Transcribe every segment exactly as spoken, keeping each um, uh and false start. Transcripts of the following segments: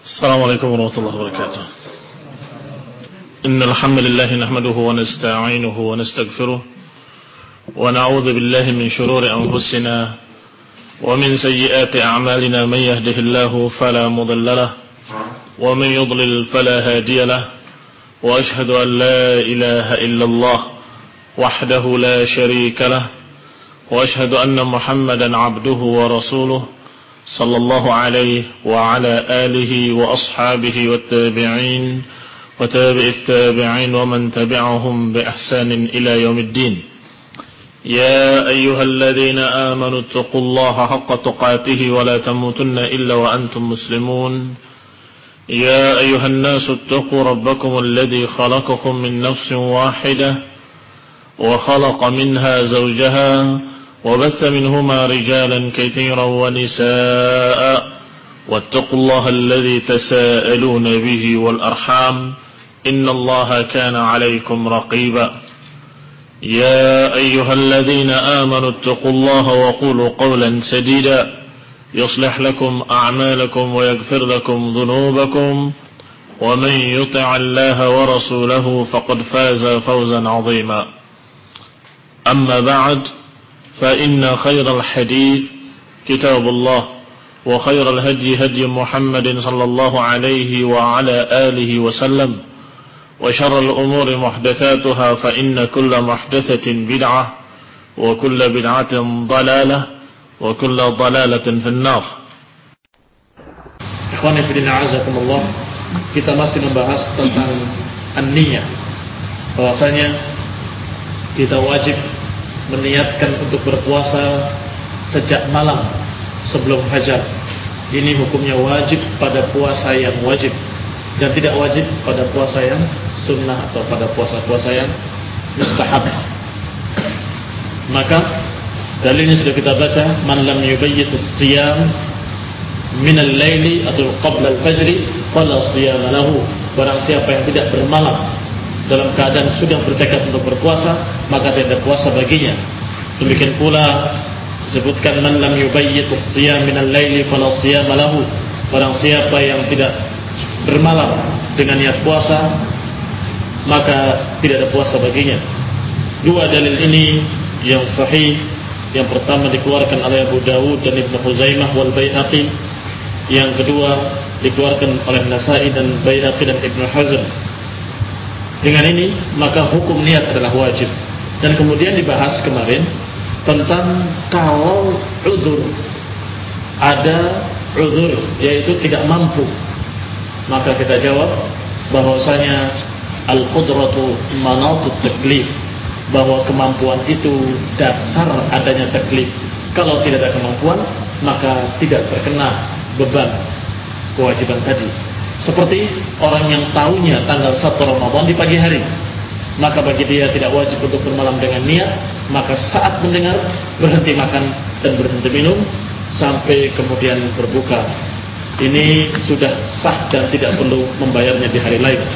السلام عليكم ورحمة الله وبركاته. إن الحمد لله نحمده ونستعينه ونستغفره ونعوذ بالله من شرور أنفسنا ومن سيئات أعمالنا. من يهده الله فلا مضل له ومن يضلل فلا هادي له وأشهد أن لا إله إلا الله وحده لا شريك له وأشهد أن محمدا عبده ورسوله صلى الله عليه وعلى آله وأصحابه والتابعين وتابع التابعين ومن تبعهم بإحسان إلى يوم الدين. يا أيها الذين آمنوا اتقوا الله حق تقاته ولا تموتن إلا وأنتم مسلمون. يا أيها الناس اتقوا ربكم الذي خلقكم من نفس واحدة وخلق منها زوجها وبث منهما رجالا كثيرا ونساء واتقوا الله الذي تساءلون به والأرحام إن الله كان عليكم رقيبا. يا أيها الذين آمنوا اتقوا الله وقولوا قولا سديدا يصلح لكم أعمالكم ويغفر لكم ذنوبكم ومن يطع الله ورسوله فقد فاز فوزا عظيما. أما بعد فإن خير الحديث كتاب الله وخير الهدي هدي محمد صلى الله عليه وعلى آله وسلم وشر الأمور محدثاتها فإن كل محدثة بدعة وكل بدعة ضلالة وكل ضلالة في النار. Ikhwani fillah azakumullah, kita masih membahas tentang an-niyah, bahwasanya kita wajib meniatkan untuk berpuasa sejak malam sebelum fajar. Ini hukumnya wajib pada puasa yang wajib dan tidak wajib pada puasa yang sunnah atau pada puasa-puasa yang mustahab. Maka dalilnya sudah kita baca, man lam yubayyit as-siyam min al-laili atau qabla al-fajr fala siyama lahu. Barang siapa yang tidak bermalam dalam keadaan sudah bertekad untuk berpuasa, maka tidak ada puasa baginya. Demikian pula disebutkan man lam yubayyit as-siyam min al-laili fala siyama lahu. Barang siapa yang tidak bermalam dengan niat puasa, maka tidak ada puasa baginya. Dua dalil ini yang sahih. Yang pertama dikeluarkan oleh Abu Dawud dan Ibnu Huzaimah wal Baihaqi. Yang kedua dikeluarkan oleh Nasa'i dan Baihaqi dan Ibnu Hazm. Dengan ini maka hukum niat adalah wajib. Dan kemudian dibahas kemarin tentang kalau udzur, ada udzur yaitu tidak mampu, maka kita jawab bahwasanya al-qudratu manatut taklif, bahwa kemampuan itu dasar adanya taklif. Kalau tidak ada kemampuan maka tidak terkena beban kewajiban tadi. Seperti orang yang tahunya tanggal satu Ramadan di pagi hari, maka bagi dia tidak wajib untuk bermalam dengan niat, maka saat mendengar berhenti makan dan berhenti minum sampai kemudian berbuka. Ini sudah sah dan tidak perlu membayarnya di hari lain.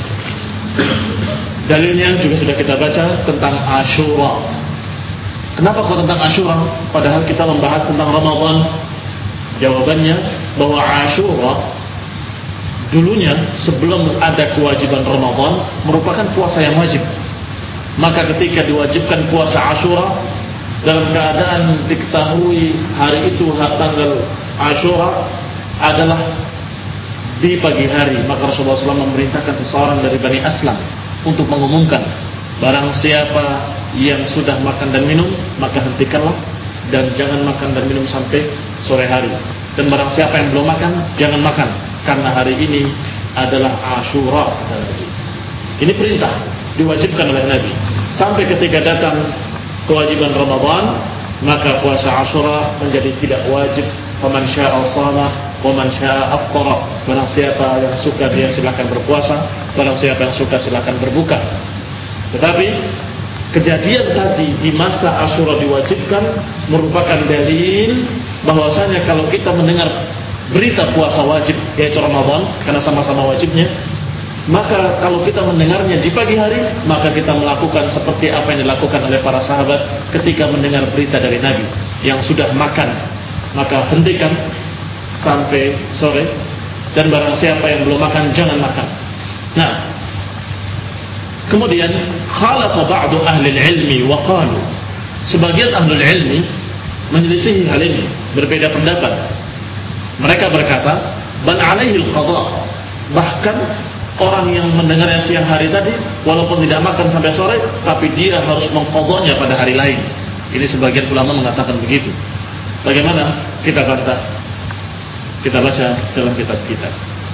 Dalilnya juga sudah kita baca tentang Ashura. Kenapa kok tentang Ashura padahal kita membahas tentang Ramadan? Jawabannya bahwa Ashura dulunya sebelum ada kewajiban Ramadan merupakan puasa yang wajib. Maka ketika diwajibkan puasa Ashura dalam keadaan diketahui hari itu tanggal Ashura adalah di pagi hari, maka Rasulullah shallallahu alaihi wasallam memerintahkan seseorang dari Bani Aslam untuk mengumumkan, barang siapa yang sudah makan dan minum maka hentikanlah dan jangan makan dan minum sampai sore hari. Dan barang siapa yang belum makan jangan makan, karena hari ini adalah Ashura. Ini perintah diwajibkan oleh Nabi. Sampai ketika datang kewajiban Ramadan, maka puasa Ashura menjadi tidak wajib. Faman syaa'a shama wa man syaa'a aftara. Barang siapa yang suka dia silakan berpuasa, barang siapa yang suka silakan berbuka. Tetapi kejadian tadi di masa Ashura diwajibkan merupakan dalil bahwasanya kalau kita mendengar berita puasa wajib yaitu Ramadan, karena sama-sama wajibnya, maka kalau kita mendengarnya di pagi hari, maka kita melakukan seperti apa yang dilakukan oleh para sahabat ketika mendengar berita dari Nabi yang sudah makan, maka hentikan sampai sore dan barang siapa yang belum makan jangan makan. Nah, kemudian khalafa ba'du ahli ilmi wa qalu, sebagian ahli ilmi menyelisihi hal ini, berbeda pendapat. Mereka berkata, bal alaihi al-qada, bahkan orang yang mendengarnya siang hari tadi walaupun tidak makan sampai sore, tapi dia harus mengqadanya pada hari lain. Ini sebagian ulama mengatakan begitu. Bagaimana kita bantah? Kita baca dalam kitab kita.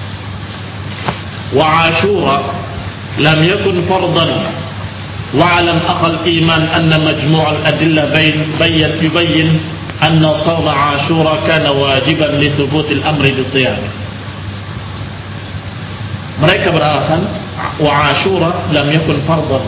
Wa Ashura lam yakun fardan wa alam aqal iman anna majmu' al-adilla bain bayyin yubayyin anna shawm Ashura kana wajiban li thubut al-amri bi-shiyam. Mereka beralasan wa Ashura lam yakun fardan.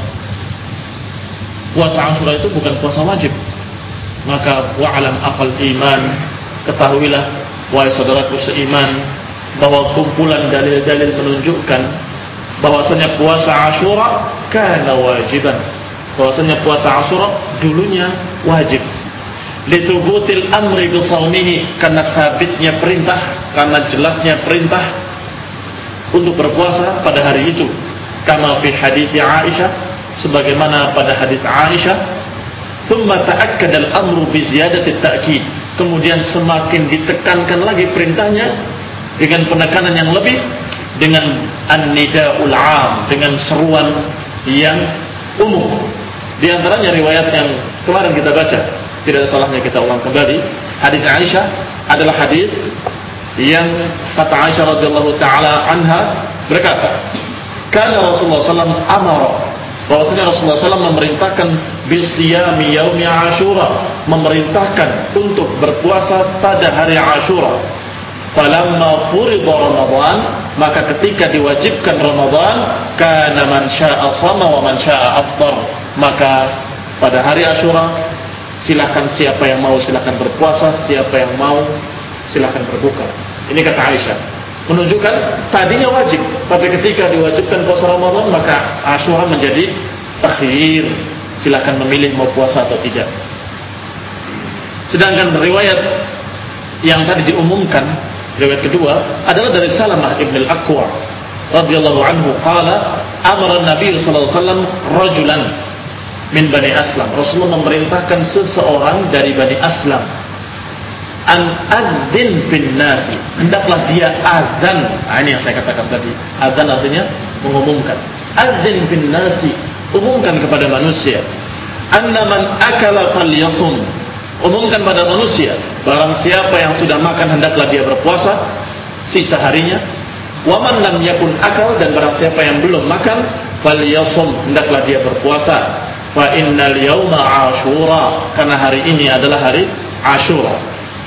Puasa Ashura itu bukan puasa wajib. Maka wa alam aqal iman, ketahuilah wahai saudaraku seiman bahwa kumpulan dalil-dalil menunjukkan bahwasanya puasa Ashura kana wajiban, bahwasanya puasa Ashura dulunya wajib. Litubutil amri bisaumihi, karena sabitnya perintah, karena jelasnya perintah untuk berpuasa pada hari itu. Kama fi hadits Aisyah, sebagaimana pada hadits Aisyah. Thumma ta'akkada al-amru bi ziyadati at-ta'kid, kemudian semakin ditekankan lagi perintahnya dengan penekanan yang lebih, dengan an-nida'ul 'am, dengan seruan yang umum. Di antaranya riwayat yang kemarin kita baca, tidak ada salahnya kita ulang kembali. Hadis Aisyah adalah hadis yang kata Aisyah radhiyallahu taala anha berkata, "Kana Rasulullah sallallahu alaihi wasallam amara," bahwasanya Rasulullah sallallahu alaihi wasallam memerintahkan bisiyami yaumi Ashura, memerintahkan untuk berpuasa pada hari Ashura. Falamma furida Ramadan, maka ketika diwajibkan Ramadan, kana man syaa'a shama wa man syaa'a afṭar, maka pada hari Ashura silakan siapa yang mau silakan berpuasa, siapa yang mau silakan berbuka. Ini kata Aisyah, menunjukkan tadinya wajib, tapi ketika diwajibkan puasa Ramadan, maka Ashura menjadi takhir, silakan memilih mau puasa atau tidak. Sedangkan riwayat yang tadi diumumkan, riwayat kedua adalah dari Salamah ibn al-Aqwa radhiyallahu anhu qala amara Nabi sallallahu alaihi wasallam rajulan min Bani Aslam. Rasulullah memerintahkan seseorang dari Bani Aslam, an adzin fin nasi, hendaklah dia azan. Nah, ini yang saya katakan tadi, azan artinya mengumumkan. Adzin fin nasi, umumkan kepada manusia. Anna man akala falyasum, umumkan pada manusia, barang siapa yang sudah makan hendaklah dia berpuasa sisa harinya. Wa man lam yakun akal, dan barang siapa yang belum makan falyasum, hendaklah dia berpuasa. Fa innal yauma Ashura, karena hari ini adalah hari Ashura.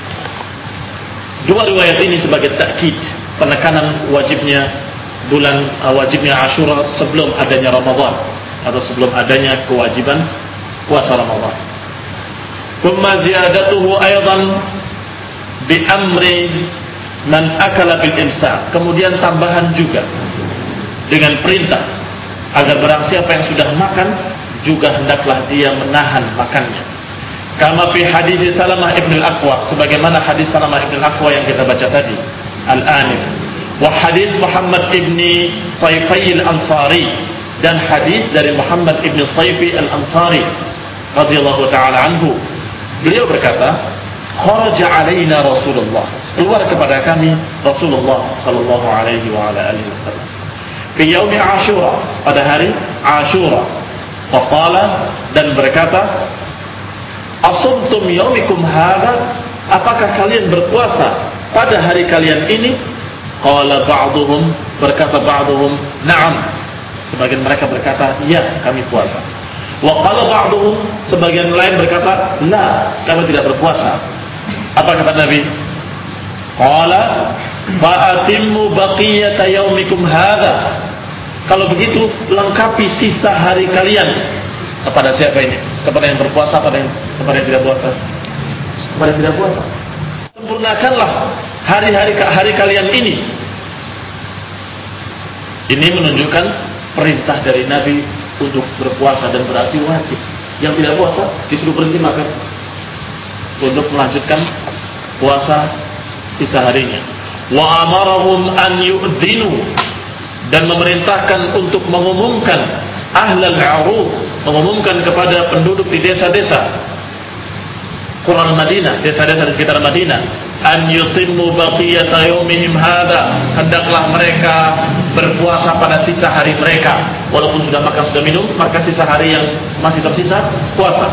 Dua riwayat ini sebagai takkid, penekanan wajibnya bulan uh, wajibnya Ashura sebelum adanya Ramadan, atau sebelum adanya kewajiban puasa Ramadan. Thumma ziyadatuhu aydan bi amri man akala bil imsak, kemudian tambahan juga dengan perintah agar barang siapa yang sudah makan juga hendaklah dia menahan makannya. Kama fi hadis Salamah ibn al-Aqwa, sebagaimana hadis Salamah ibn al-Aqwa yang kita baca tadi, al-anif. Wa hadis Muhammad ibn Sayfi al-Ansari, dan hadis dari Muhammad ibn Sayfi al-Ansari radhiyallahu taala anhu. Beliau berkata, kharaja alaina Rasulullah, keluar kepada kami Rasulullah sallallahu alaihi wa ala alihi wasallam, fi yaumi Ashura, pada hari Ashura. Faqala, dan berkata, asumtum yaumikum hadha, apakah kalian berpuasa pada hari kalian ini? Qala ba'duhum, berkata ba'duhum, na'am, sebagian mereka berkata, ya, kami puasa. Wa qala ba'duhum, sebagian lain berkata, la, kami tidak berpuasa. Apa kata Nabi? Qala fa'atimmu baqiyata yaumikum hadha, kalau begitu lengkapi sisa hari kalian. Kepada siapa ini? Kepada yang berpuasa, kepada yang, kepada yang tidak puasa? Kepada yang tidak puasa. Sempurnakanlah hari-hari hari kalian ini. Ini menunjukkan perintah dari Nabi untuk berpuasa, dan berarti wajib. Yang tidak puasa disuruh berhenti makan untuk melanjutkan puasa sisa harinya. wa amarahum an yu'dinu, dan memerintahkan untuk mengumumkan ahlal a'rud, mengumumkan kepada penduduk di desa-desa Quran Madinah, desa-desa di sekitar Madinah, an yutimmu baqiyata yaumihim hadha, hendaklah mereka berpuasa pada sisa hari mereka, walaupun sudah makan sudah minum, maka sisa hari yang masih tersisa puasa.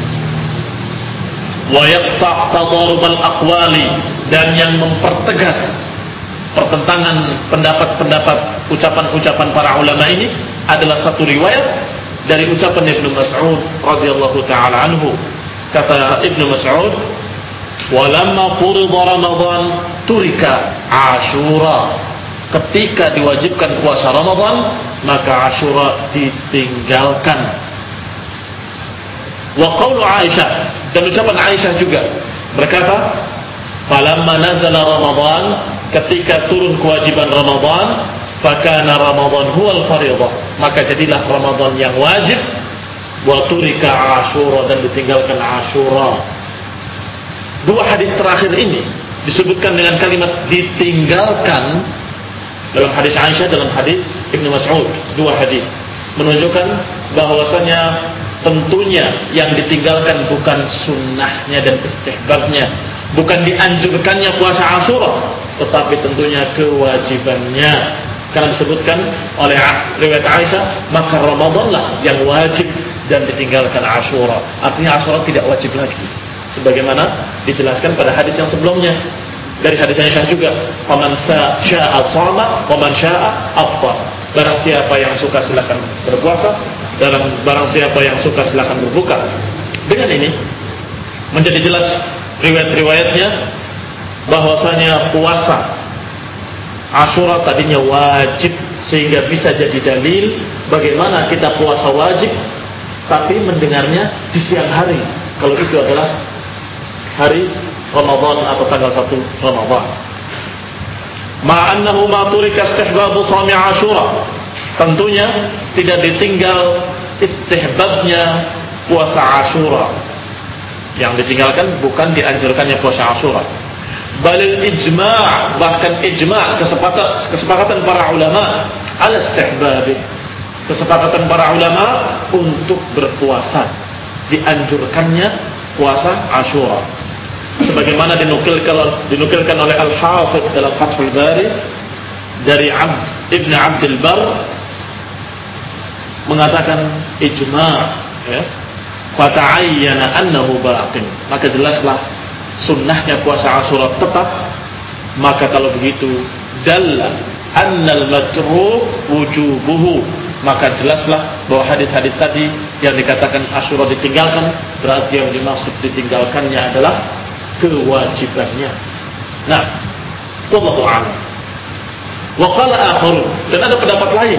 Wa yaqta' tadarubal aqwali, dan yang mempertegas pertentangan pendapat-pendapat, ucapan-ucapan para ulama ini adalah satu riwayat dari ucapan Ibnu Mas'ud radhiyallahu taala anhu. Kata Ibnu Mas'ud, walamma furida Ramadan turika Ashura, ketika diwajibkan puasa Ramadan maka Ashura ditinggalkan. Wa qaulu Aisyah, dan ucapan Aisyah juga berkata, falamma nazala Ramadan, ketika turun kewajiban Ramadan, fakana Ramadan huwal fariḍah, maka jadilah Ramadan yang wajib, wa turika Ashura, dan ditinggalkan Ashura. Dua hadis terakhir ini disebutkan dengan kalimat ditinggalkan dalam hadis Aisyah, dalam hadis Ibnu Mas'ud. Dua hadis menunjukkan bahwasanya tentunya yang ditinggalkan bukan sunnahnya dan istihbabnya, bukan dianjurkannya puasa Ashura, tetapi tentunya kewajibannya. Karena disebutkan oleh riwayat Aisyah, maka Ramadanlah yang wajib dan ditinggalkan Ashura. Artinya Ashura tidak wajib lagi, sebagaimana dijelaskan pada hadis yang sebelumnya dari hadis Aisyah juga, faman syaa shama wa man syaa afṭar, barang siapa yang suka silakan berpuasa, dan barang siapa yang suka silakan berbuka. Dengan ini menjadi jelas riwayat-riwayatnya bahwasanya puasa Ashura tadinya wajib, sehingga bisa jadi dalil bagaimana kita puasa wajib tapi mendengarnya di siang hari, kalau itu adalah hari Ramadan atau tanggal satu Ramadan. Ma'annahu ma turika istihbabu shami Ashura, tentunya tidak ditinggal istihbabnya puasa Ashura. Yang ditinggalkan bukan dianjurkannya puasa Ashura, balil ijma', bahkan ijma', kesepakatan kesepakatan para ulama ala istihbab, kesepakatan para ulama untuk berpuasa, dianjurkannya puasa Ashura, sebagaimana dinukilkan dinukilkan oleh Al-Hafidz dalam Fathul Bari dari Abd Ibn Abdul Bar, mengatakan ijma', ya, fata'ayyana annahu baqin, maka jelaslah sunnahnya puasa Ashura tetap. Maka kalau begitu dalla annal makruh wujubuhu, maka jelaslah bahwa hadis-hadis tadi yang dikatakan Ashura ditinggalkan, berarti yang dimaksud ditinggalkannya adalah kewajibannya. Nah, wallahu a'lam. Wa qala akharun, dan ada pendapat lain,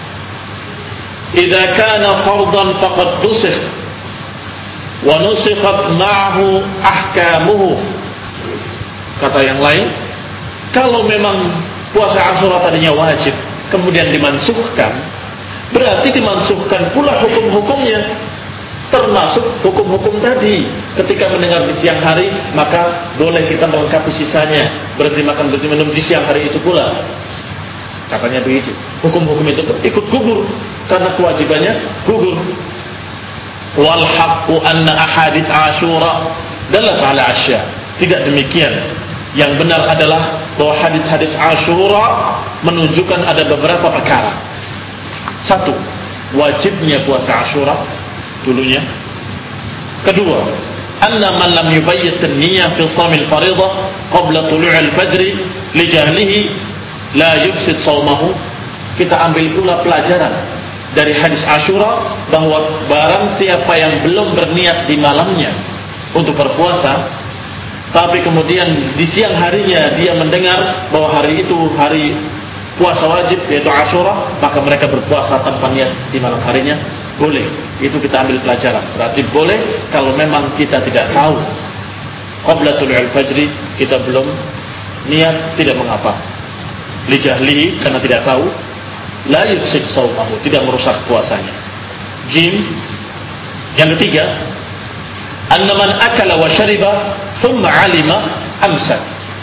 idza kana fardhan faqad nusikh wa nusikhat ma'ahu ahkamuhu. Kata yang lain, kalau memang puasa Ashura tadinya wajib kemudian dimansuhkan, berarti dimansuhkan pula hukum-hukumnya, termasuk hukum-hukum tadi. Ketika mendengar di siang hari, maka boleh kita melengkapi sisanya, berhenti makan, berhenti minum di siang hari itu pula. Katanya begitu. Hukum-hukum itu ikut gugur karena kewajibannya gugur. Wal haqqu anna ahadits Ashura dalat ala asya. Tidak demikian. Yang benar adalah bahwa hadis-hadis Ashura menunjukkan ada beberapa perkara. Satu, wajibnya puasa Ashura dulunya. Kedua, anna man lam yubayyit an-niyyah fi shaum al-fariḍah qabla tulu' al-fajr li jahlihi la yufsid shaumahu. Kita ambil pula pelajaran dari hadis Ashura bahwa barang siapa yang belum berniat di malamnya untuk berpuasa, tapi kemudian di siang harinya dia mendengar bahwa hari itu hari puasa wajib, yaitu Ashura, maka mereka berpuasa tanpa niat di malam harinya, boleh. Itu kita ambil pelajaran. Berarti boleh kalau memang kita tidak tahu qabla tulu'il fajri, kita belum niat, tidak mengapa. Li jahlihi, karena tidak tahu, la yufsid shaumahu, tidak merusak puasanya. Jim. Yang ketiga, anna man akala wa syariba thumma alima amsak.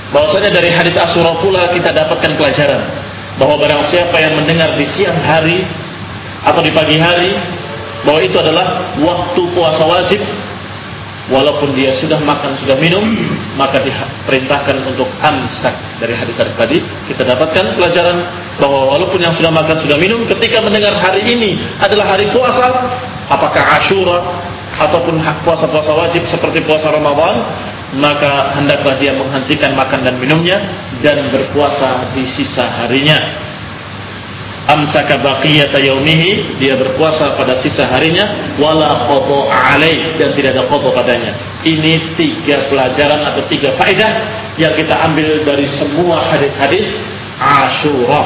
Bahwasanya dari hadits Asyura pula kita dapatkan pelajaran bahwa barang siapa yang mendengar di siang hari atau di pagi hari bahwa itu adalah waktu puasa wajib, walaupun dia sudah makan, sudah minum, maka diperintahkan untuk amsak. Dari hadis-hadis tadi kita dapatkan pelajaran bahwa walaupun yang sudah makan, sudah minum, ketika mendengar hari ini adalah hari puasa, apakah Asyura ataupun puasa-puasa wajib seperti puasa Ramadan, maka hendaklah dia menghentikan makan dan minumnya dan berpuasa di sisa harinya. Amsaka baqiyata yaumihi, dia berpuasa pada sisa harinya, wala qada alaih, dan tidak ada qada padanya. Ini tiga pelajaran atau tiga faedah yang kita ambil dari semua hadis-hadis Asyura.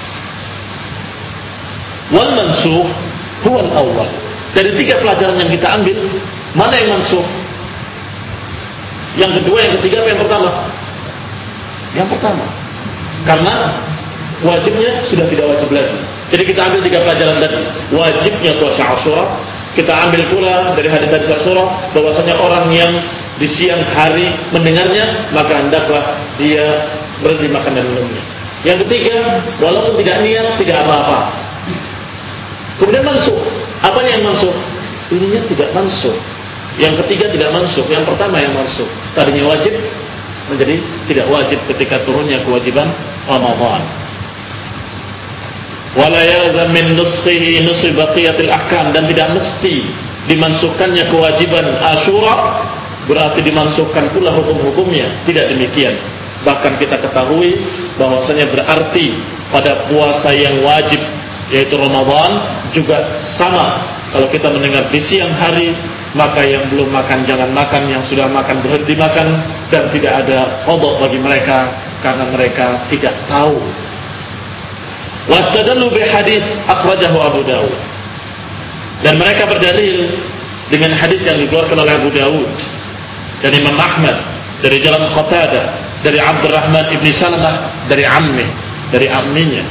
Wal mansukh huwa al-awwal. Dari tiga pelajaran yang kita ambil, mana yang mansukh? Yang kedua, yang ketiga, apa yang pertama? Yang pertama. Karena wajibnya sudah tidak wajib lagi. Jadi kita ambil tiga pelajaran tadi. Wajibnya puasa Asyura. Kita ambil pula dari hadis-hadis Asyura bahwasanya orang yang di siang hari mendengarnya, maka hendaklah dia berhenti makan dan minumnya. Yang ketiga, walaupun tidak niat, tidak apa-apa. Kemudian mansukh. Apanya yang mansukh? Ininya tidak mansukh. Yang ketiga tidak mansukh. Yang pertama yang mansukh. Tadinya wajib menjadi tidak wajib ketika turunnya kewajiban Ramadan. Wala yalzam min nuskhihi nuskh baqiyatil ahkam, dan tidak mesti dimansukkannya kewajiban Asyura berarti dimansukkan pula hukum-hukumnya. Tidak demikian. Bahkan kita ketahui bahwasanya berarti pada puasa yang wajib yaitu Ramadan juga sama. Kalau kita mendengar di siang hari, maka yang belum makan jangan makan, yang sudah makan berhenti makan, dan tidak ada qada bagi mereka karena mereka tidak tahu. Wastadallu bi hadis akhrajahu Abu Dawud, dan mereka berdalil dengan hadis yang dikeluarkan oleh Abu Dawud dan Imam Ahmad dari jalan Qatadah dari Abdurrahman ibn Salamah dari ammi dari amminya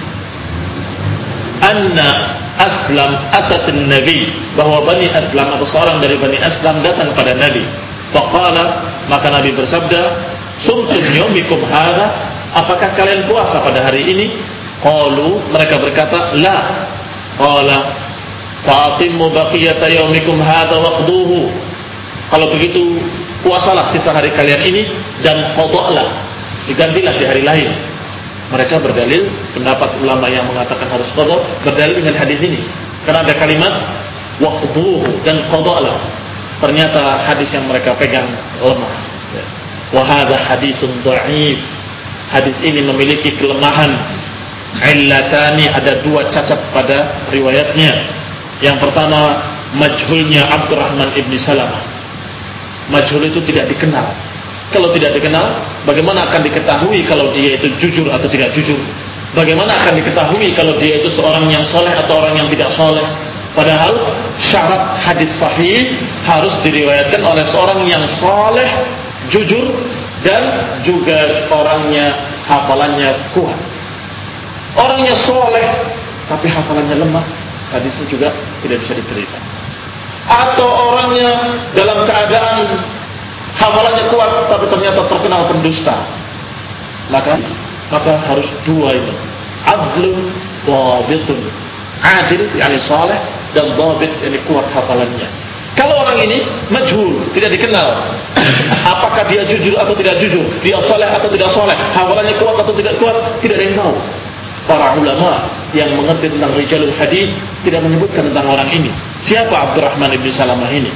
anna Aslam atat Nabi, bahwa Bani Aslam atau seorang dari Bani Aslam datang kepada Nabi. Faqala, maka Nabi bersabda, sumtum yaumikum hadha, apakah kalian puasa pada hari ini? Qalu, mereka berkata, la. Qala fa'atimmu baqiyata yaumikum hadha waqduhu, kalau begitu puasalah sisa hari kalian ini dan qada'lah, digantilah di hari lain. Mereka berdalil, pendapat ulama yang mengatakan harus qada berdalil dengan hadis ini, karena ada kalimat waqduhu dan qada'lah. Ternyata hadis yang mereka pegang lemah. Wa hadha haditsun dha'if, hadis ini memiliki kelemahan. Illatani, ada dua cacat pada riwayatnya. Yang pertama, majhulnya Abdurrahman ibn Salamah. Majhul itu tidak dikenal. Kalau tidak dikenal, bagaimana akan diketahui kalau dia itu jujur atau tidak jujur? Bagaimana akan diketahui kalau dia itu seorang yang soleh atau orang yang tidak soleh? Padahal syarat hadis sahih harus diriwayatkan oleh seorang yang soleh, jujur, dan juga orangnya hafalannya kuat. Orangnya soleh tapi hafalannya lemah, hadisnya juga tidak bisa diterima. Atau orangnya dalam keadaan hafalannya kuat tapi ternyata terkenal pendusta, maka maka harus dua ini, adlun dhabitun, adil yakni saleh, dan dhabit yakni kuat hafalannya. Kalau orang ini majhul, tidak dikenal apakah dia jujur atau tidak jujur, dia saleh atau tidak saleh, hafalannya kuat atau tidak kuat, tidak ada yang tahu. Para ulama yang mengerti tentang rijalul hadis tidak menyebutkan tentang orang ini. Siapa Abdurrahman ibn Salamah ini?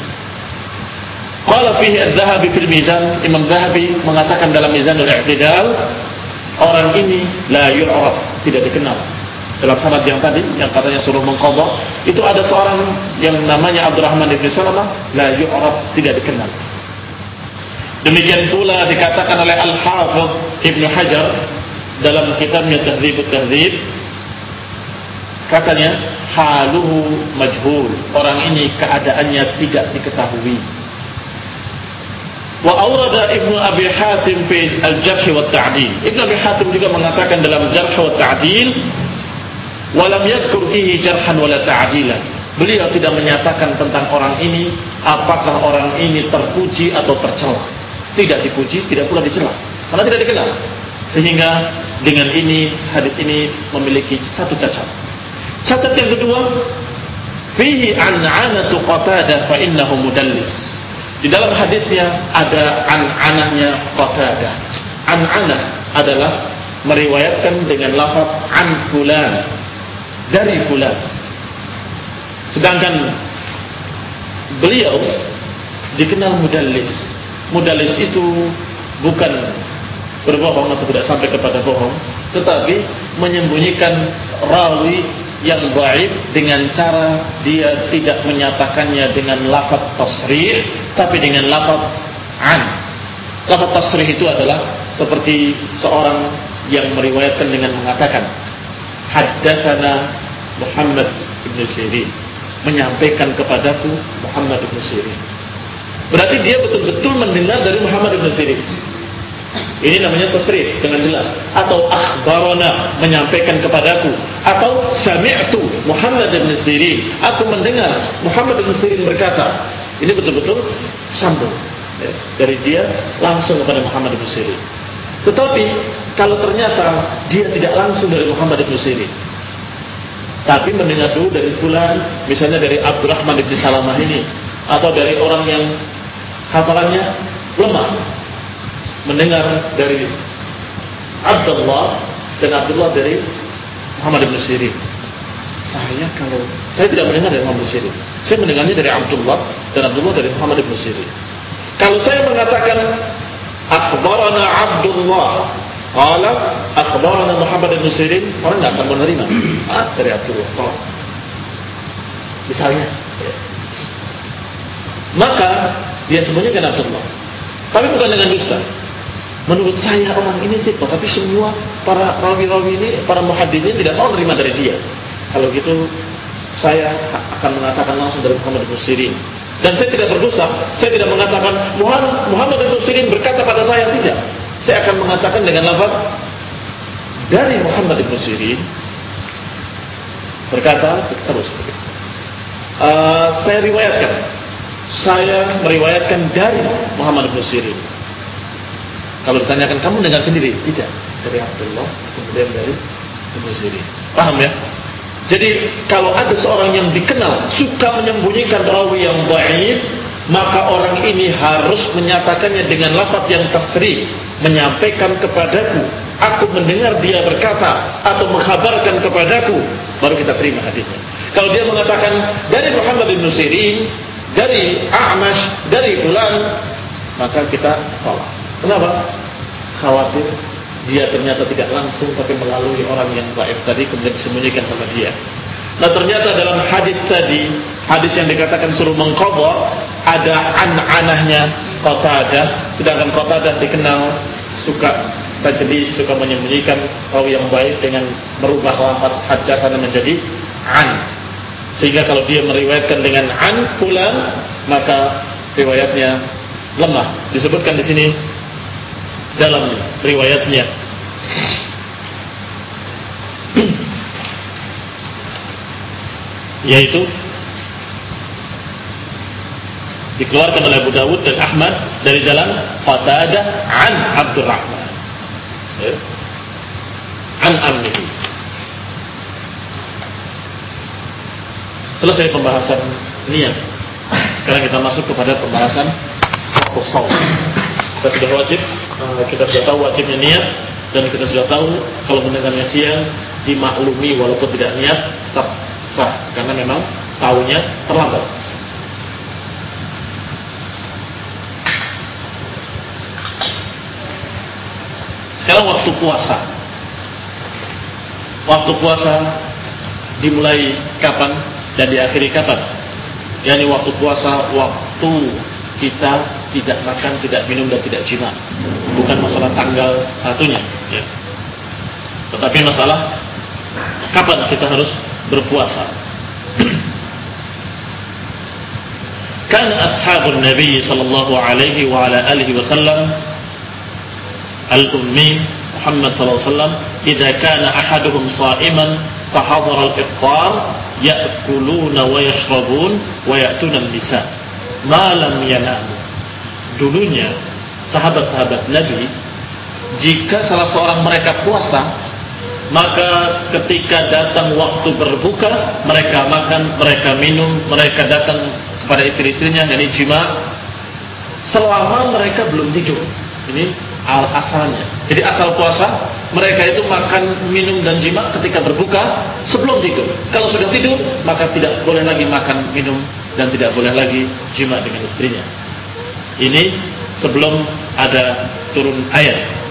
Qala fihi adz-Dzahabi fil Mizan, Imam Dzahabi mengatakan dalam Mizanul I'tidal, orang ini la yu'raf, tidak dikenal. Dalam sanad yang tadi yang katanya suruh mengqadha, itu ada seorang yang namanya Abdurrahman ibn Salamah, la yu'raf, tidak dikenal. Demikian pula dikatakan oleh Al-Hafidz Ibnu Hajar dalam kitabnya Tahdzibut Tahdzib, katanya haluhu majhul, orang ini keadaannya tidak diketahui. Wa awrada Ibnu Abi Hatim fi al-Jarh wa Ta'dil, Ibnu Abi Hatim juga mengatakan dalam Jarh wa Ta'dil, wa lam yadhkur fihi jarhan wala ta'dilan, beliau tidak menyatakan tentang orang ini apakah orang ini terpuji atau tercela. Tidak dipuji, tidak pula dicela. karena tidak dikenal. Sehingga dengan ini hadis ini memiliki satu cacat. Cacat yang kedua, fihi an'anatu Qatadah fa innahu mudallis. Di dalam hadisnya ada an-anahnya Qatadah. An-anah adalah meriwayatkan dengan lafaz an fulan, dari fulan. Sedangkan beliau dikenal mudallis. Mudallis itu bukan berbohong atau tidak sampai kepada bohong, tetapi menyembunyikan rawi yang dhaif dengan cara dia tidak menyatakannya dengan lafaz tasrih, tapi dengan lafaz an. Lafaz tasrih itu adalah seperti seorang yang meriwayatkan dengan mengatakan haddatsana Muhammad ibn Sirin, menyampaikan kepadaku Muhammad ibn Sirin. Berarti dia betul-betul mendengar dari Muhammad ibn Sirin. Ini namanya tasrih dengan jelas. Atau akhbarana, menyampaikan kepadaku. Atau sami'tu Muhammad ibn Sirin, aku mendengar Muhammad ibn Sirin berkata. Ini betul-betul sambung ya, dari dia langsung kepada Muhammad ibn Sirin. Tetapi kalau ternyata dia tidak langsung dari Muhammad ibn Sirin, tapi mendengar dulu dari fulan, misalnya dari Abdurrahman ibn Salamah ini, atau dari orang yang hafalannya lemah, mendengar dari Abdullah dan Abdullah dari Muhammad ibn Sirin. Saya kalau saya tidak mendengar dari Muhammad ibn Sirin, saya mendengarnya dari Abdullah dan Abdullah dari Muhammad ibn Sirin. Kalau saya mengatakan akhbarana Abdullah, qala akhbarana Muhammad ibn Sirin, orang tidak akan menerima. Ah, dari Abdullah. Oh. Misalnya, maka dia sembunyikan Abdullah, tapi bukan dengan dusta. Menurut saya orang ini tipe, tapi semua para rawi-rawi ini, para muhadditsin tidak mau menerima dari dia. Kalau gitu, saya akan mengatakan langsung dari Muhammad ibn Sirin. Dan saya tidak berdosa, saya tidak mengatakan Muhammad ibn Sirin berkata pada saya, tidak. Saya akan mengatakan dengan lafaz dari Muhammad ibn Sirin berkata terus. Uh, saya riwayatkan, saya meriwayatkan dari Muhammad ibn Sirin. Kalau ditanyakan kamu dengar sendiri, tidak, dari Abdullah, kemudian dari Ibnu Sirin. Paham ya? Jadi kalau ada seorang yang dikenal suka menyembunyikan rawi yang dhaif, maka orang ini harus menyatakannya dengan lafaz yang tasrih, menyampaikan kepadaku, aku mendengar dia berkata, atau mengkhabarkan kepadaku, baru kita terima hadisnya. Kalau dia mengatakan dari Muhammad ibn Sirin, dari A'mash, dari fulan, maka kita tolak. Kenapa? Khawatir dia ternyata tidak langsung tapi melalui orang yang dhaif tadi, kemudian disembunyikan sama dia. Nah ternyata dalam hadis tadi, hadis yang dikatakan suruh mengqadha, ada an-anahnya Qatadah. Sedangkan Qatadah dikenal suka tajlis, suka menyembunyikan rawi yang baik dengan merubah lafaz haddatsana menjadi an. Sehingga kalau dia meriwayatkan dengan an fulan, maka riwayatnya lemah. Disebutkan di sini dalam riwayatnya yaitu dikeluarkan oleh Abu Dawud dan Ahmad dari jalan Qatadah an Abdurrahman ya. An amnihi. Selesai pembahasan niat. Sekarang kita masuk kepada pembahasan waktu shaum. Kita sudah wajib, kita sudah tahu wajibnya niat, dan kita sudah tahu kalau mendengarnya siang dimaklumi walaupun tidak niat tetap sah, karena memang tahunya terlambat. Sekarang waktu puasa. Waktu puasa dimulai kapan dan diakhiri kapan? Yani waktu puasa, waktu kita tidak makan, tidak minum, dan tidak jima. Bukan masalah tanggal satunya ya. Tetapi masalah kapan kita harus berpuasa. Kana ashabun Nabi sallallahu alaihi wa ala alihi wasallam al-ummi Muhammad sallallahu alaihi wasallam idza kana ahaduhum sha'iman fa hadara al-ifṭar ya'kuluna wa yashrabun wa ya'tuna an-nisa ma lam yanamu. Dulunya sahabat-sahabat Nabi jika salah seorang mereka puasa, maka ketika datang waktu berbuka, mereka makan, mereka minum, mereka datang kepada istri-istrinya, yakni jima, selama mereka belum tidur. Ini asalnya. Jadi asal puasa, mereka itu makan, minum dan jima ketika berbuka sebelum tidur. Kalau sudah tidur, maka tidak boleh lagi makan, minum dan tidak boleh lagi jima dengan istrinya. Ini sebelum ada turun ayat.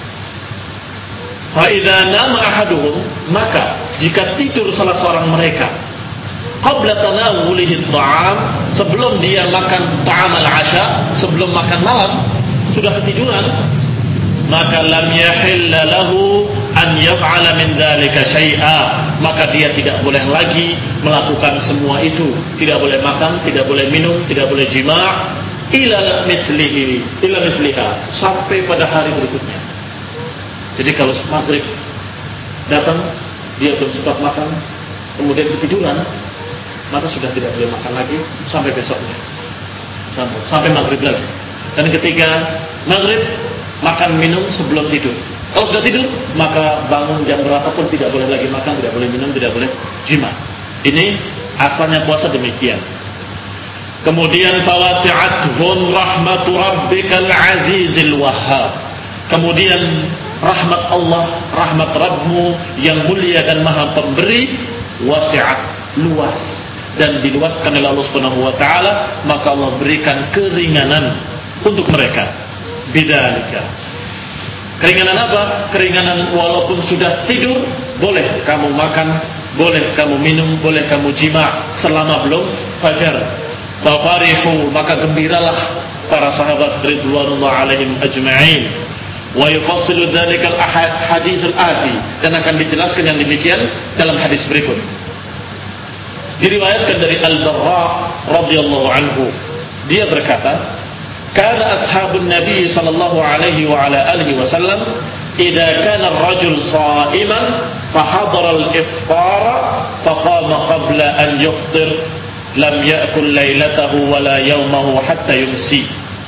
Fa idza nama ahaduhum, maka jika tidur salah seorang mereka qabla tanawulihi at-ta'am, sebelum dia makan ta'am al-'asha, sebelum makan malam sudah ketiduran, maka lam yahilla lahu an yaf'ala min dzalika syai'a, maka dia tidak boleh lagi melakukan semua itu, tidak boleh makan, tidak boleh minum, tidak boleh jima' ila mithlihi ila mithliha, sampai pada hari berikutnya. Jadi kalau maghrib datang, dia belum sempat makan, kemudian ketiduran, maka sudah tidak boleh makan lagi sampai besoknya, sampai, sampai maghrib lagi. Dan ketika maghrib, makan minum sebelum tidur. Kalau sudah tidur, maka bangun jam berapapun tidak boleh lagi makan, tidak boleh minum, tidak boleh jima. Ini asalnya puasa demikian. Kemudian fawasi'athum rahmatu rabbikal azizil wahhab. Kemudian rahmat Allah, rahmat Rabbmu yang mulia dan maha pemberi, wasi'at, luas, dan diluaskan oleh Allah Subhanahu wa taala, maka Allah berikan keringanan untuk mereka. Bidzalika. Keringanan apa? Keringanan walaupun sudah tidur, boleh kamu makan, boleh kamu minum, boleh kamu jima selama belum fajar. Fafarihu, maka gembiralah para sahabat ridwanullah alaihim ajma'in. Wa yufassilu dzalikal hadits al-ati, dan akan dijelaskan yang demikian dalam hadis berikut. Diriwayatkan dari Al-Barra radhiyallahu anhu, dia berkata, kana ashabun nabi sallallahu alaihi wa ala alihi wasallam idza kana ar-rajul sha'iman fa hadara al-iftara fa qama qabla an yufṭir lam ya'kul lailatahu wa la yawmahu hatta yumsi.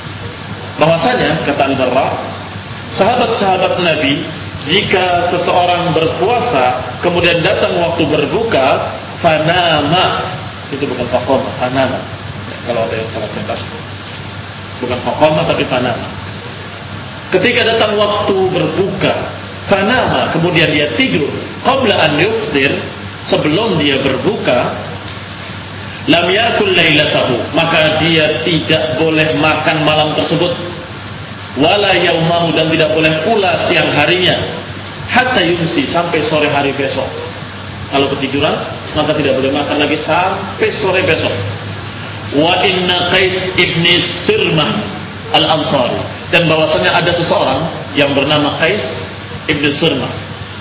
Bahwasanya, kata Al-Barra, sahabat-sahabat Nabi, jika seseorang berpuasa kemudian datang waktu berbuka, fanama, itu bukan faqama, fanama. Ya, kalau ada yang salah cetak, bukan faqama tapi fanama. Ketika datang waktu berbuka, fanama, kemudian dia tidur, qabla an yuftir, sebelum dia berbuka, lam yakul lailatahu, maka dia tidak boleh makan malam tersebut, wala yaumahu, dan tidak boleh pula siang harinya, hatta yumsi, sampai sore hari besok. Kalau ketiduran, maka tidak boleh makan lagi sampai sore besok. Wa inna Qais ibni Sirmah al-Ansari, dan bahwasanya ada seseorang yang bernama Qais ibni Sirmah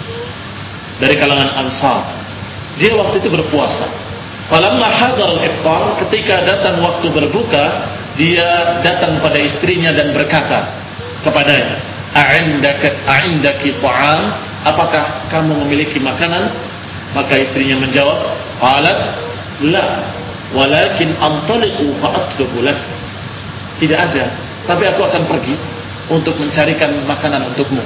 dari kalangan Ansar. Dia waktu itu berpuasa. Falamma hadar al-iftar, ketika datang waktu berbuka, dia datang pada istrinya dan berkata kepadanya, a'indaka a'indaki ta'am, apakah kamu memiliki makanan? Maka istrinya menjawab, qalat la, walakin antaliqu fa atlubu lak, tidak ada, tapi aku akan pergi untuk mencarikan makanan untukmu.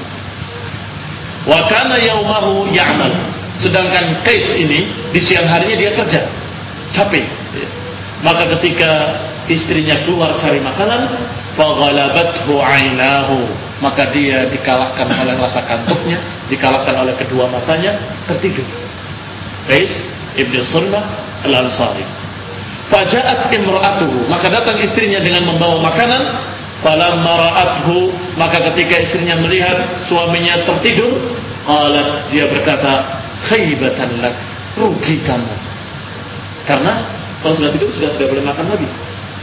Wa kana yaumahu ya'mal, sedangkan Qais ini di siang harinya dia kerja, capek. Maka ketika istrinya keluar cari makanan, faghalabathu 'ainahu, maka dia dikalahkan oleh rasa kantuknya, dikalahkan oleh kedua matanya, tertidur. Qais ibn Sirmah al-Ansari. Faja'at imra'atuhu, maka datang istrinya dengan membawa makanan. Falamma ra'athu, maka ketika istrinya melihat suaminya tertidur, qalat, dia berkata, khaybatan lak, rugi kamu. Karena kalau sudah tidur sudah tidak boleh makan lagi.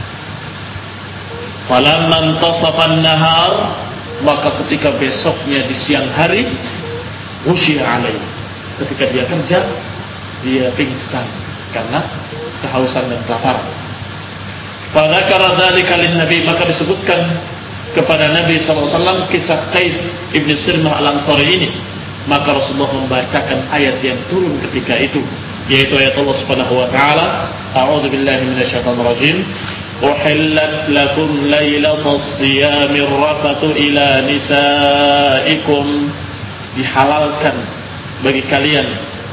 Falamma intasafa an-nahar, maka ketika besoknya di siang hari, usyi'a alaihi, ketika dia kerja, dia pingsan karena kehausan dan kelaparan. Fadzakara dzalika lin-nabi, maka disebutkan kepada Nabi sallallahu alaihi wasallam kisah Qais ibn Sirmah al-Ansari ini. Maka Rasulullah membacakan ayat yang turun ketika itu, yaitu ayat Allah Subhanahu wa taala, a'udzu billahi minasyaitonir rajim, uhillat lakum lailatas siyamir rafatu ila nisaikum, dihalalkan bagi kalian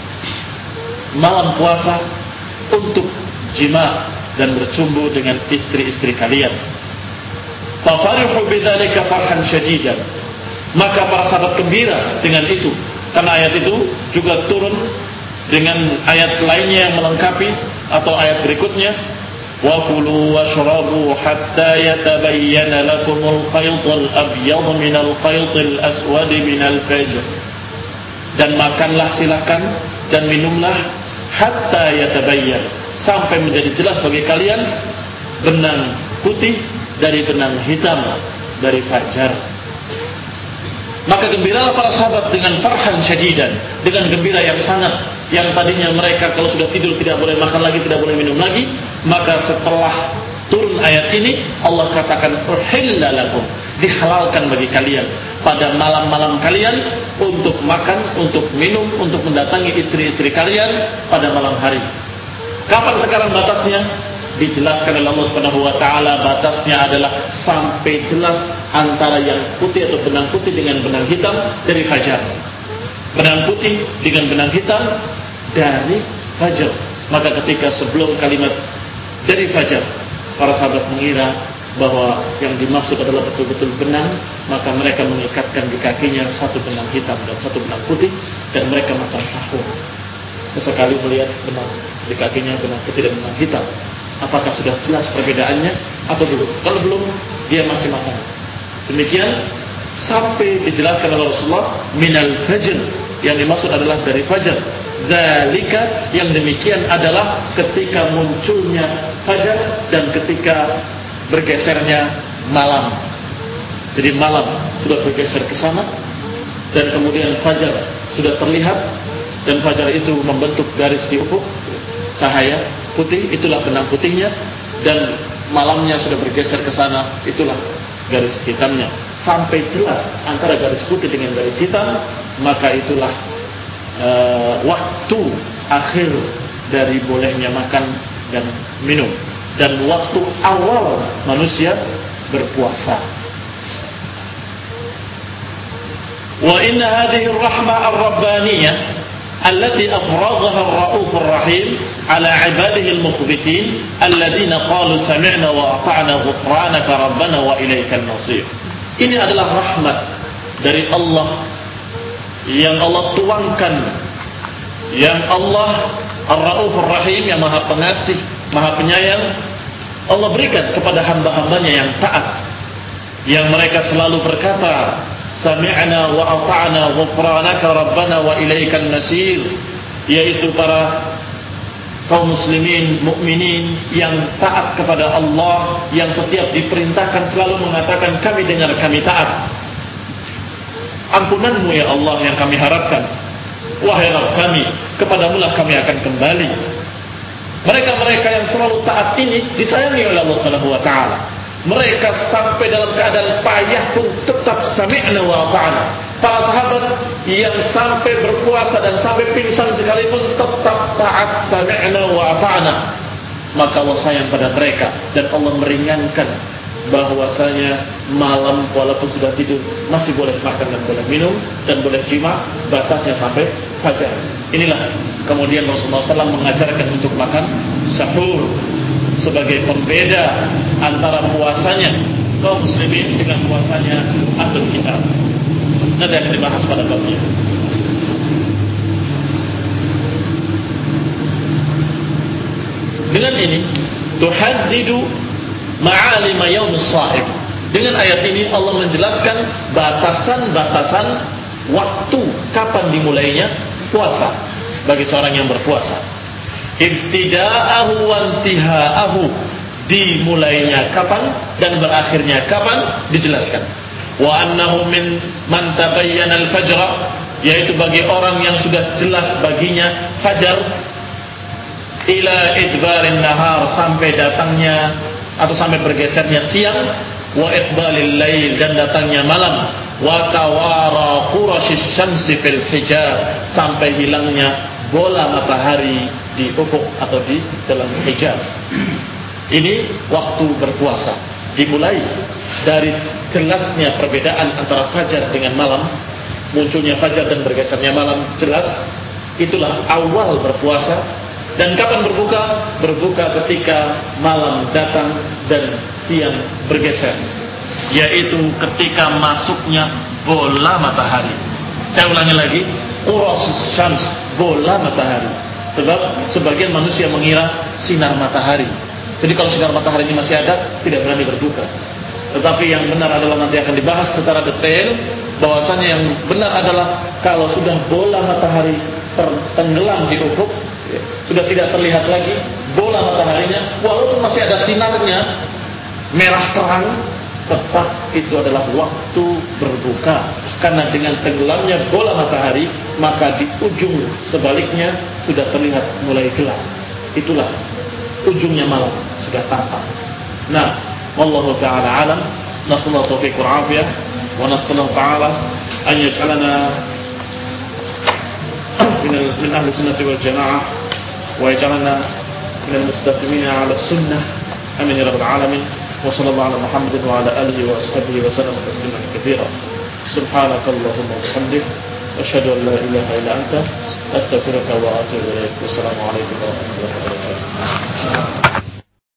malam puasa untuk jima dan bercumbu dengan istri-istri kalian. Fafarihu bidzalika farhan syadidan, maka para sahabat gembira dengan itu, karena ayat itu juga turun dengan ayat lainnya yang melengkapi atau ayat berikutnya, wa kulu washrabu hatta yatabayyana lakumul khaytul abyad minal khaytil aswad minal fajr, dan makanlah silakan dan minumlah hatta yatabayyan, sampai menjadi jelas bagi kalian benang putih dari benang hitam dari fajar. Maka gembiralah para sahabat dengan farhan syadidan, dengan gembira yang sangat, yang tadinya mereka kalau sudah tidur tidak boleh makan lagi, tidak boleh minum lagi. Maka setelah turun ayat ini, Allah katakan uhilla lakum, dihalalkan bagi kalian pada malam-malam kalian untuk makan, untuk minum, untuk mendatangi istri-istri kalian pada malam hari. Kapan sekarang batasnya? Dijelaskan oleh Allah Subhanahu wa taala, batasnya adalah sampai jelas antara yang putih atau benang putih dengan benang hitam dari fajar. Benang putih dengan benang hitam dari fajar. Maka ketika sebelum kalimat dari fajar, para sahabat mengira bahwa yang dimaksud adalah betul-betul benang, maka mereka mengikatkan di kakinya satu benang hitam dan satu benang putih, dan mereka makan sahur. Sesekali melihat benang di kakinya benang putih dan benang hitam, apakah sudah jelas perbedaannya atau belum? Kalau belum, dia masih makan. Demikian sampai dijelaskan oleh Rasulullah minal fajr, yang dimaksud adalah dari fajar. Dzalika, yang demikian adalah ketika munculnya fajar dan ketika bergesernya malam. Jadi malam sudah bergeser ke sana dan kemudian fajar sudah terlihat, dan fajar itu membentuk garis di ufuk, cahaya putih, itulah benang putihnya, dan malamnya sudah bergeser ke sana, itulah garis hitamnya. Sampai jelas antara garis putih dengan garis hitam, maka itulah uh, waktu akhir dari bolehnya makan dan minum, dan waktu awal manusia berpuasa. Wa inna hadhihi ar-rahmah ar-rabbaniyah allati afradhaha ar-ra'ufur rahim ala 'ibadihi al-mukhbitin alladhina qalu sami'na wa ata'na ghufranaka rabbana wa ilaikal nasir. Ini adalah rahmat dari Allah yang Allah tuangkan, yang Allah ar-ra'ufur rahim, yang maha pengasih, maha penyayang, Allah berikan kepada hamba-hambanya yang taat, yang mereka selalu berkata sami'na wa ata'na ghufranaka rabbana wa ilaikal nasir, yaitu para kaum muslimin, mukminin yang taat kepada Allah, yang setiap diperintahkan selalu mengatakan kami dengar, kami taat. Ampunanmu ya Allah yang kami harapkan, wahai Rabb kami, kepadamulah kami akan kembali. Mereka-mereka yang selalu taat ini disayangi oleh Allah Subhanahu wa taala. Mereka sampai dalam keadaan payah pun tetap sami'na wa ata'na. Para sahabat yang sampai berpuasa dan sampai pingsan sekalipun tetap taat, sami'na wa ata'na. Maka Allah sayang pada mereka, dan Allah meringankan bahwasanya malam walaupun sudah tidur masih boleh makan dan boleh minum dan boleh jima, batasnya sampai fajar. Inilah kemudian Rasulullah shallallahu alaihi wasallam mengajarkan untuk makan sahur sebagai pembeda antara puasanya kaum muslimin dengan puasanya ahlul kitab. Nanti akan dibahas pada babnya. Dengan ini tuhaddidu ma'alima yaumus shaim. Dengan ayat ini Allah menjelaskan batasan-batasan waktu kapan dimulainya puasa bagi seorang yang berpuasa. Ibtida'ahu wa intiha'ahu, dimulainya kapan dan berakhirnya kapan dijelaskan. Wa annahu min man tabayyana al-fajr, yaitu bagi orang yang sudah jelas baginya fajar, ila idbarin nahar, sampai datangnya atau sampai bergesernya siang, wa iqbalil lail, dan datangnya malam, wa tawara qurasyis syamsi fil hijab, sampai hilangnya bola matahari di ufuk atau di dalam hijab. Ini waktu berpuasa. Dimulai dari jelasnya perbedaan antara fajar dengan malam, munculnya fajar dan bergesernya malam jelas. Itulah awal berpuasa. Dan kapan berbuka? Berbuka ketika malam datang dan siang bergeser, yaitu ketika masuknya bola matahari. Saya ulangi lagi, qurus syams, bola matahari. Sebab sebagian manusia mengira sinar matahari. Jadi kalau sinar matahari ini masih ada, tidak berani berbuka. Tetapi yang benar adalah nanti akan dibahas secara detail, bahwasanya yang benar adalah kalau sudah bola matahari tertenggelam di ufuk, ya, sudah tidak terlihat lagi bola mataharinya, walaupun masih ada sinarnya merah terang, tetap itu adalah waktu berbuka. Karena dengan tenggelamnya bola matahari, maka di ujung sebaliknya sudah terlihat mulai gelap. Itulah ujungnya malam, sudah tampak. Nah, wallahu ta'ala alam. Nasallahu taufiq wal afiyah, wa nasallahu ta'ala an yaj'alana min min ahli sunnati wal jamaah, wa yaj'alana min al-mustaqimin 'ala as-sunnah. Amin ya rabbal alamin. Wa sallallahu ala Muhammadin wa ala alihi wa ashabihi wa sallam tasliman katsira. Subhanakallahumma wa bihamdik, asyhadu an la ilaha illa anta, astaghfiruka wa atubu ilaik. Wassalamu alaikum warahmatullahi wabarakatuh.